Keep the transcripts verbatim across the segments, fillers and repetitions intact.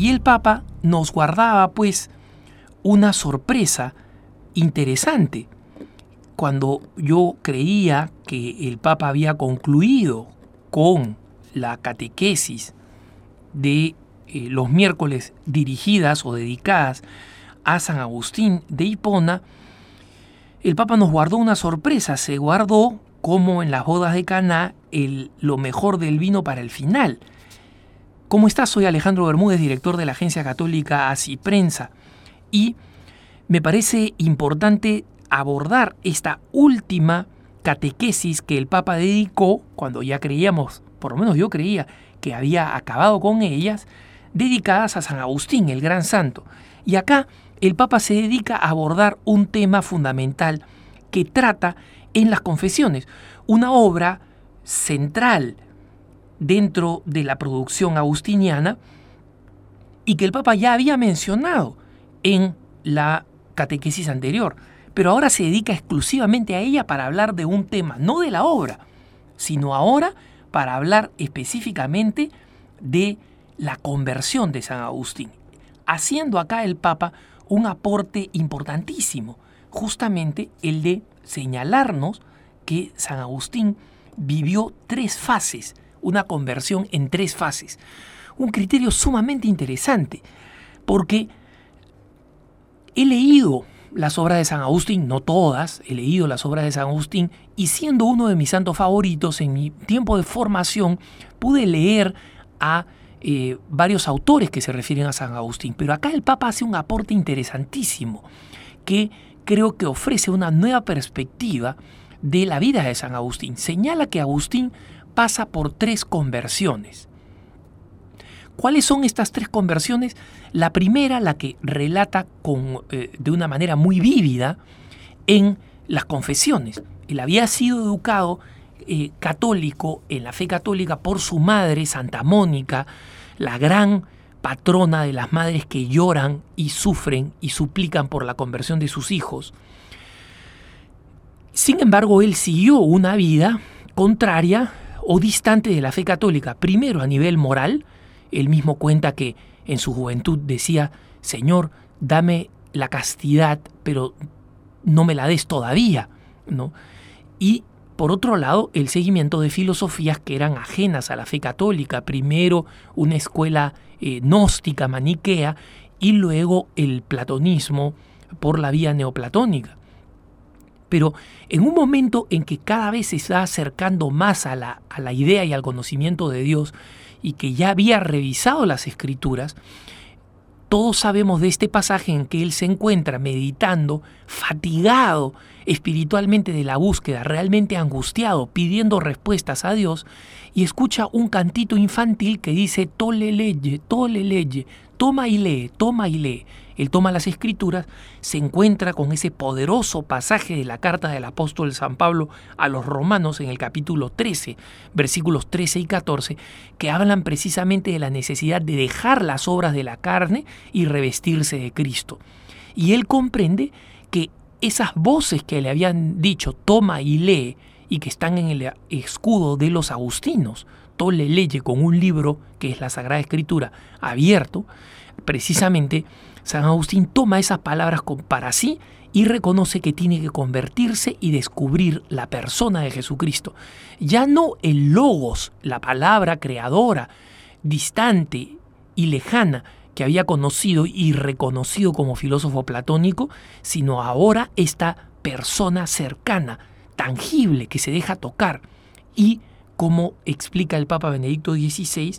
Y el Papa nos guardaba pues una sorpresa interesante. Cuando yo creía que el Papa había concluido con la catequesis de eh, los miércoles dirigidas o dedicadas a San Agustín de Hipona, el Papa nos guardó una sorpresa. Se guardó, como en las bodas de Caná, el, lo mejor del vino para el final. ¿Cómo estás? Soy Alejandro Bermúdez, director de la agencia católica Así Prensa, y me parece importante abordar esta última catequesis que el Papa dedicó, cuando ya creíamos, por lo menos yo creía, que había acabado con ellas, dedicadas a San Agustín, el gran santo. Y acá el Papa se dedica a abordar un tema fundamental que trata en las confesiones, una obra central dentro de la producción agustiniana y que el Papa ya había mencionado en la catequesis anterior, pero ahora se dedica exclusivamente a ella para hablar de un tema, no de la obra, sino ahora para hablar específicamente de la conversión de San Agustín, haciendo acá el Papa un aporte importantísimo, justamente el de señalarnos que San Agustín vivió tres fases, una conversión en tres fases. Un criterio sumamente interesante, porque he leído las obras de San Agustín, no todas, he leído las obras de San Agustín, y siendo uno de mis santos favoritos, en mi tiempo de formación pude leer a eh, varios autores que se refieren a San Agustín, pero acá el Papa hace un aporte interesantísimo que creo que ofrece una nueva perspectiva de la vida de San Agustín. Señala que Agustín pasa por tres conversiones. ¿Cuáles son estas tres conversiones? La primera, la que relata con, eh, de una manera muy vívida en las confesiones. Él había sido educado eh, católico, en la fe católica, por su madre, Santa Mónica, la gran patrona de las madres que lloran y sufren y suplican por la conversión de sus hijos. Sin embargo, él siguió una vida contraria o distante de la fe católica, primero a nivel moral. Él mismo cuenta que en su juventud decía: Señor, dame la castidad, pero no me la des todavía, ¿no? Y por otro lado, el seguimiento de filosofías que eran ajenas a la fe católica, primero una escuela eh, gnóstica, maniquea, y luego el platonismo por la vía neoplatónica. Pero en un momento en que cada vez se está acercando más a la, a la idea y al conocimiento de Dios, y que ya había revisado las Escrituras, todos sabemos de este pasaje en que él se encuentra meditando, fatigado espiritualmente de la búsqueda, realmente angustiado, pidiendo respuestas a Dios, y escucha un cantito infantil que dice: tole leye, tole leye, toma y lee, toma y lee. Él toma las Escrituras, se encuentra con ese poderoso pasaje de la carta del apóstol San Pablo a los romanos en el capítulo trece, versículos trece y catorce, que hablan precisamente de la necesidad de dejar las obras de la carne y revestirse de Cristo. Y él comprende que esas voces que le habían dicho toma y lee, y que están en el escudo de los agustinos, tole leye, con un libro que es la Sagrada Escritura abierto, precisamente San Agustín toma esas palabras para sí y reconoce que tiene que convertirse y descubrir la persona de Jesucristo. Ya no el logos, la palabra creadora, distante y lejana, que había conocido y reconocido como filósofo platónico, sino ahora esta persona cercana, tangible, que se deja tocar. Y, como explica el Papa Benedicto dieciséis,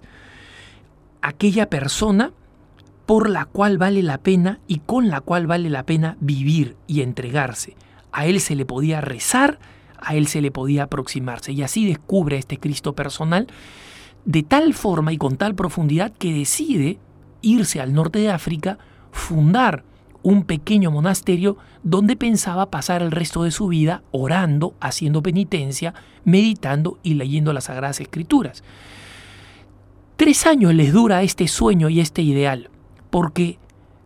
aquella persona por la cual vale la pena y con la cual vale la pena vivir y entregarse. A él se le podía rezar, a él se le podía aproximarse, y así descubre a este Cristo personal de tal forma y con tal profundidad que decide irse al norte de África, fundar un pequeño monasterio donde pensaba pasar el resto de su vida orando, haciendo penitencia, meditando y leyendo las Sagradas Escrituras. Tres años les dura este sueño y este ideal, porque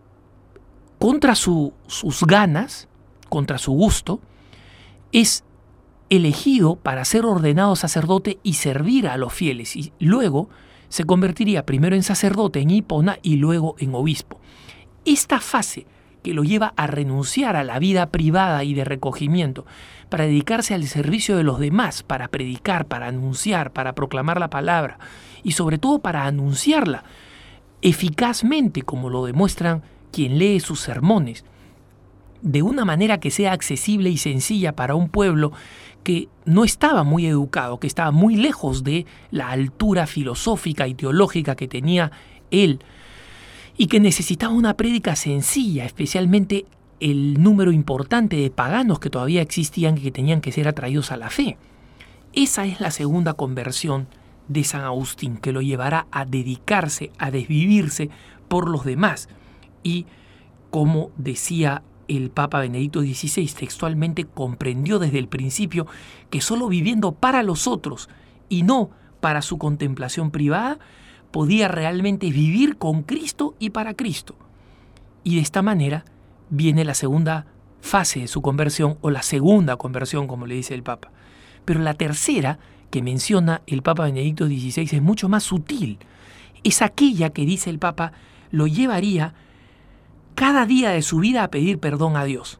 contra su, sus ganas, contra su gusto, es elegido para ser ordenado sacerdote y servir a los fieles. Y luego se convertiría primero en sacerdote en Hipona y luego en obispo. Esta fase que lo lleva a renunciar a la vida privada y de recogimiento para dedicarse al servicio de los demás, para predicar, para anunciar, para proclamar la palabra y sobre todo para anunciarla eficazmente, como lo demuestran quien lee sus sermones, de una manera que sea accesible y sencilla para un pueblo que no estaba muy educado, que estaba muy lejos de la altura filosófica y teológica que tenía él, y que necesitaba una prédica sencilla, especialmente el número importante de paganos que todavía existían y que tenían que ser atraídos a la fe. Esa es la segunda conversión de San Agustín, que lo llevará a dedicarse, a desvivirse por los demás. Y, como decía el Papa Benedicto dieciséis, textualmente comprendió desde el principio que solo viviendo para los otros y no para su contemplación privada, podía realmente vivir con Cristo y para Cristo. Y de esta manera viene la segunda fase de su conversión, o la segunda conversión, como le dice el Papa. Pero la tercera, que menciona el Papa Benedicto dieciséis, es mucho más sutil. Es aquella que, dice el Papa, lo llevaría cada día de su vida a pedir perdón a Dios.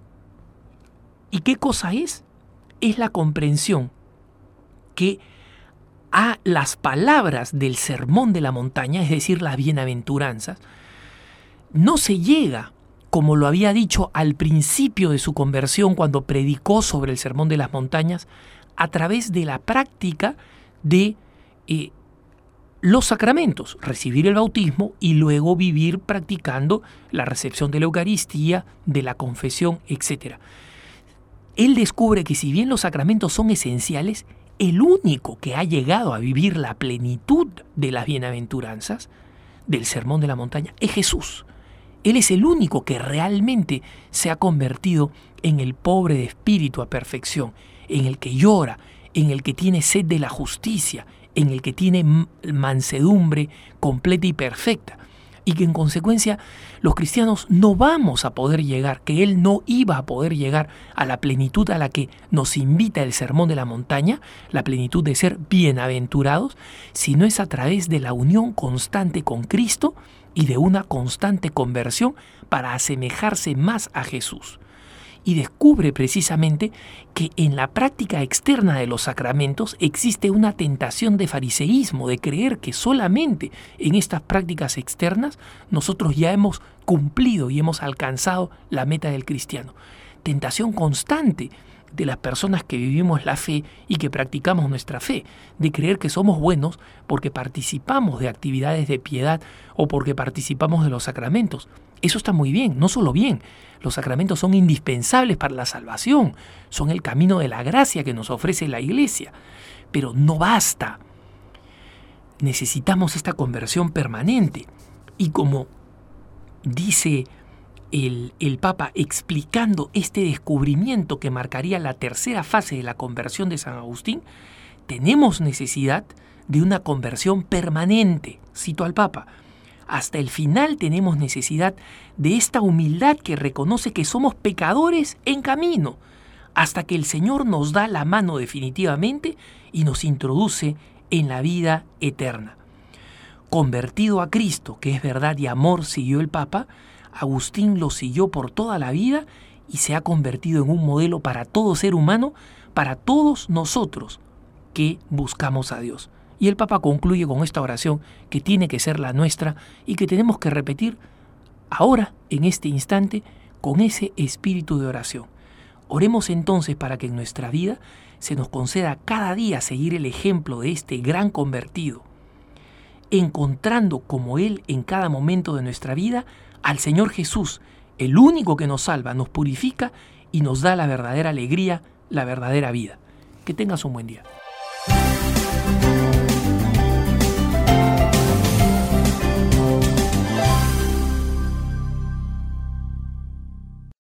¿Y qué cosa es? Es la comprensión que a las palabras del Sermón de la Montaña, es decir, las bienaventuranzas, no se llega, como lo había dicho al principio de su conversión cuando predicó sobre el Sermón de las Montañas, a través de la práctica de eh, los sacramentos, recibir el bautismo y luego vivir practicando la recepción de la Eucaristía, de la confesión, etcétera. Él descubre que si bien los sacramentos son esenciales, el único que ha llegado a vivir la plenitud de las bienaventuranzas del Sermón de la Montaña es Jesús. Él es el único que realmente se ha convertido en el pobre de espíritu a perfección, en el que llora, en el que tiene sed de la justicia, en el que tiene mansedumbre completa y perfecta, y que en consecuencia los cristianos no vamos a poder llegar, que Él no iba a poder llegar a la plenitud a la que nos invita el Sermón de la Montaña, la plenitud de ser bienaventurados, si no es a través de la unión constante con Cristo y de una constante conversión para asemejarse más a Jesús. Y descubre precisamente que en la práctica externa de los sacramentos existe una tentación de fariseísmo, de creer que solamente en estas prácticas externas nosotros ya hemos cumplido y hemos alcanzado la meta del cristiano. Tentación constante de las personas que vivimos la fe y que practicamos nuestra fe, de creer que somos buenos porque participamos de actividades de piedad o porque participamos de los sacramentos. Eso está muy bien, no solo bien. Los sacramentos son indispensables para la salvación, son el camino de la gracia que nos ofrece la Iglesia. Pero no basta. Necesitamos esta conversión permanente. Y como dice el, el Papa explicando este descubrimiento que marcaría la tercera fase de la conversión de San Agustín, tenemos necesidad de una conversión permanente. Cito al Papa. Hasta el final tenemos necesidad de esta humildad que reconoce que somos pecadores en camino, hasta que el Señor nos da la mano definitivamente y nos introduce en la vida eterna. Convertido a Cristo, que es verdad y amor, siguió el Papa, Agustín lo siguió por toda la vida y se ha convertido en un modelo para todo ser humano, para todos nosotros que buscamos a Dios. Y el Papa concluye con esta oración que tiene que ser la nuestra y que tenemos que repetir ahora, en este instante, con ese espíritu de oración. Oremos entonces para que en nuestra vida se nos conceda cada día seguir el ejemplo de este gran convertido, encontrando como Él en cada momento de nuestra vida al Señor Jesús, el único que nos salva, nos purifica y nos da la verdadera alegría, la verdadera vida. Que tengas un buen día.